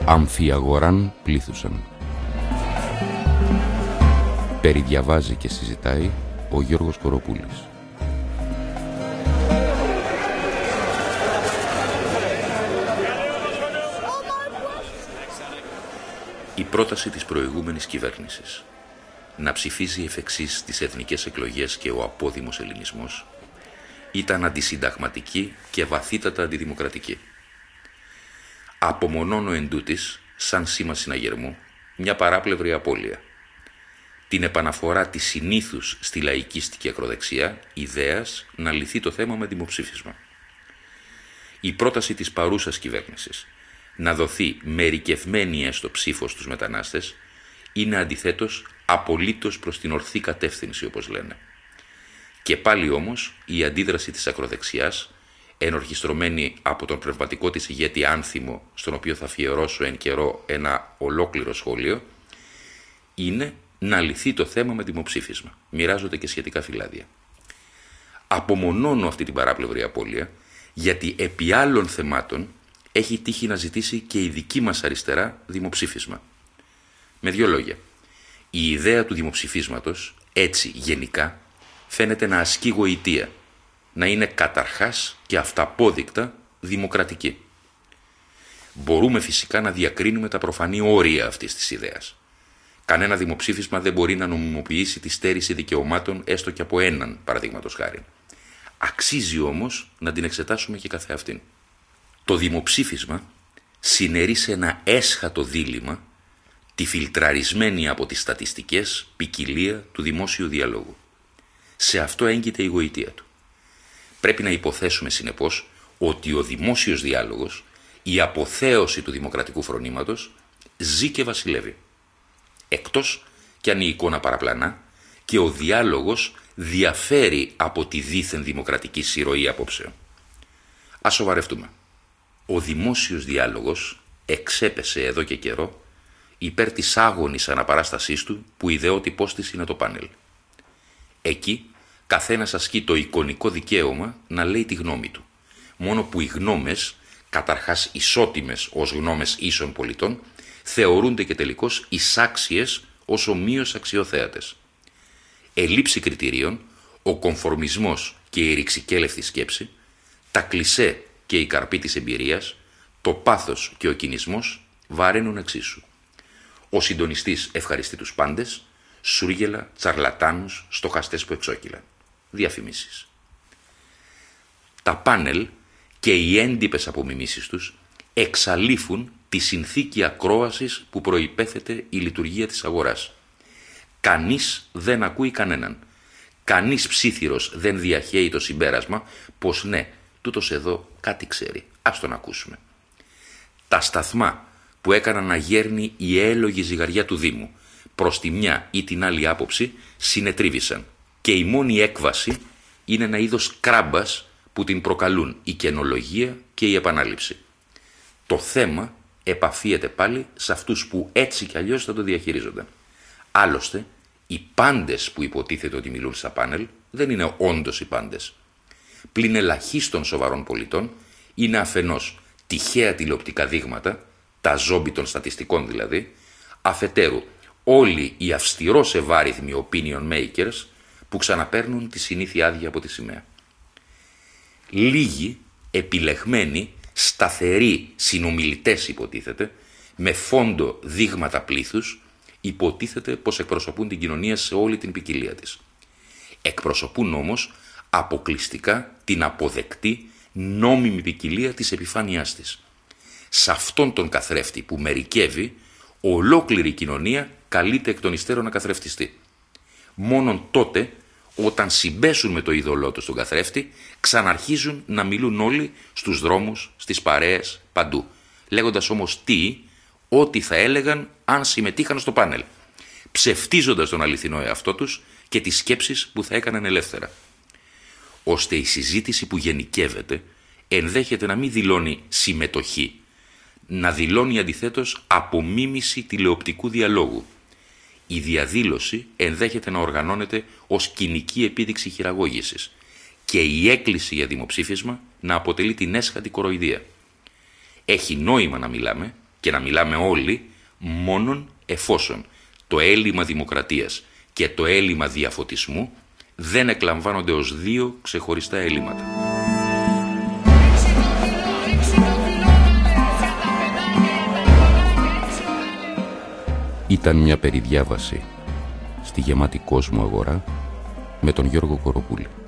Αμφιαγοράν πλήθουσαν. Περιδιαβάζει και συζητάει ο Γιώργος Κοροπούλης. Η πρόταση της προηγούμενης κυβέρνησης να ψηφίζει εφ' εξής τις εθνικές εκλογές και ο απόδημος ελληνισμός ήταν αντισυνταγματική και βαθύτατα αντιδημοκρατική. Απομονώνω εντούτοις, σαν σήμα συναγερμού, μια παράπλευρη απώλεια. Την επαναφορά της συνήθους στη λαϊκίστικη ακροδεξιά ιδέας να λυθεί το θέμα με δημοψήφισμα. Η πρόταση της παρούσας κυβέρνησης να δοθεί μερικευμένη έστω ψήφος στους μετανάστες είναι αντιθέτως απολύτως προς την ορθή κατεύθυνση, όπως λένε. Και πάλι όμως η αντίδραση της ακροδεξιάς, ενορχιστρωμένη από τον πνευματικό της ηγέτη Άνθιμο, στον οποίο θα αφιερώσω εν καιρό ένα ολόκληρο σχόλιο, είναι να λυθεί το θέμα με δημοψήφισμα. Μοιράζονται και σχετικά φυλάδια. Απομονώνω αυτή την παράπλευρη απώλεια, γιατί επί άλλων θεμάτων έχει τύχει να ζητήσει και η δική μας αριστερά δημοψήφισμα. Με δύο λόγια, η ιδέα του δημοψηφίσματος, έτσι γενικά, φαίνεται να ασκεί γοητεία, να είναι καταρχάς και αυταπόδεικτα δημοκρατική. Μπορούμε φυσικά να διακρίνουμε τα προφανή όρια αυτής της ιδέας. Κανένα δημοψήφισμα δεν μπορεί να νομιμοποιήσει τη στέρηση δικαιωμάτων έστω και από έναν, παραδείγματος χάρη. Αξίζει όμως να την εξετάσουμε και καθεαυτήν. Το δημοψήφισμα συνερεί σε ένα έσχατο δίλημμα τη φιλτραρισμένη από τις στατιστικές ποικιλία του δημόσιου διαλόγου. Σε αυτό έγκυται η γοητεία του. Πρέπει να υποθέσουμε συνεπώς ότι ο δημόσιος διάλογος, η αποθέωση του δημοκρατικού φρονήματος, ζει και βασιλεύει. Εκτός κι αν η εικόνα παραπλανά και ο διάλογος διαφέρει από τη δίθεν δημοκρατική συρροή απόψεων. Ας σοβαρευτούμε. Ο δημόσιος διάλογος εξέπεσε εδώ και καιρό υπέρ της άγονης αναπαράστασής του που ιδεότυπός της είναι το πάνελ. Εκεί καθένας ασκεί το εικονικό δικαίωμα να λέει τη γνώμη του, μόνο που οι γνώμες, καταρχάς ισότιμες ως γνώμες ίσων πολιτών, θεωρούνται και τελικώς εισάξιες ως ομοίως αξιοθέατες. Ελήψη κριτηρίων, ο κομφορμισμός και η ρηξικέλευτη σκέψη, τα κλισέ και η καρπή της εμπειρίας, το πάθος και ο κινησμός βαραίνουν εξίσου. Ο συντονιστής ευχαριστεί τους πάντες, σούργελα, τσαρλατάνους, στοχαστές που εξόκυλαν. Διαφημίσεις. Τα πάνελ και οι έντυπες απομιμήσεις τους εξαλείφουν τη συνθήκη ακρόασης που προϋπέθεται η λειτουργία της αγοράς. Κανείς δεν ακούει κανέναν. Κανείς ψήθυρος δεν διαχέει το συμπέρασμα πως ναι, τούτος εδώ κάτι ξέρει. Ας τον ακούσουμε. Τα σταθμά που έκαναν να γέρνει η έλογη ζυγαριά του Δήμου προς τη μια ή την άλλη άποψη συνετρίβησαν και η μόνη έκβαση είναι ένα είδος κράμπας που την προκαλούν η καινολογία και η επανάληψη. Το θέμα επαφίεται πάλι σε αυτούς που έτσι κι αλλιώς θα το διαχειρίζονταν. Άλλωστε, οι πάντες που υποτίθεται ότι μιλούν στα πάνελ δεν είναι όντως οι πάντες. Πλην ελαχίστων σοβαρών πολιτών είναι αφενός τυχαία τηλεοπτικά δείγματα, τα ζόμπι των στατιστικών δηλαδή, αφετέρου όλοι οι αυστηρός ευάριθμοι opinion makers που ξαναπαίρνουν τη συνήθεια άδεια από τη σημαία. Λίγοι, επιλεγμένοι, σταθεροί συνομιλητές υποτίθεται, με φόντο δείγματα πλήθους, υποτίθεται πως εκπροσωπούν την κοινωνία σε όλη την ποικιλία της. Εκπροσωπούν όμως αποκλειστικά την αποδεκτή νόμιμη ποικιλία της επιφάνειάς της. Σε αυτόν τον καθρέφτη που μερικεύει, ολόκληρη η κοινωνία καλείται εκ των υστέρων να καθρεφτιστεί. Μόνον τότε, όταν συμπέσουν με το είδωλό του στον καθρέφτη, ξαναρχίζουν να μιλούν όλοι στους δρόμους, στις παρέες, παντού. Λέγοντας όμως ό,τι θα έλεγαν αν συμμετείχαν στο πάνελ, ψευτίζοντας τον αληθινό εαυτό τους και τις σκέψεις που θα έκαναν ελεύθερα. Ώστε η συζήτηση που γενικεύεται ενδέχεται να μην δηλώνει συμμετοχή, να δηλώνει αντιθέτως απομίμηση τηλεοπτικού διαλόγου. Η διαδήλωση ενδέχεται να οργανώνεται ως κοινική επίδειξη χειραγώγησης και η έκκληση για δημοψήφισμα να αποτελεί την έσχατη κοροϊδία. Έχει νόημα να μιλάμε και να μιλάμε όλοι μόνον εφόσον το έλλειμμα δημοκρατίας και το έλλειμμα διαφωτισμού δεν εκλαμβάνονται ως δύο ξεχωριστά έλλειμματα. Ήταν μια περιδιάβαση στη γεμάτη κόσμο αγορά με τον Γιώργο Κοροπούλη.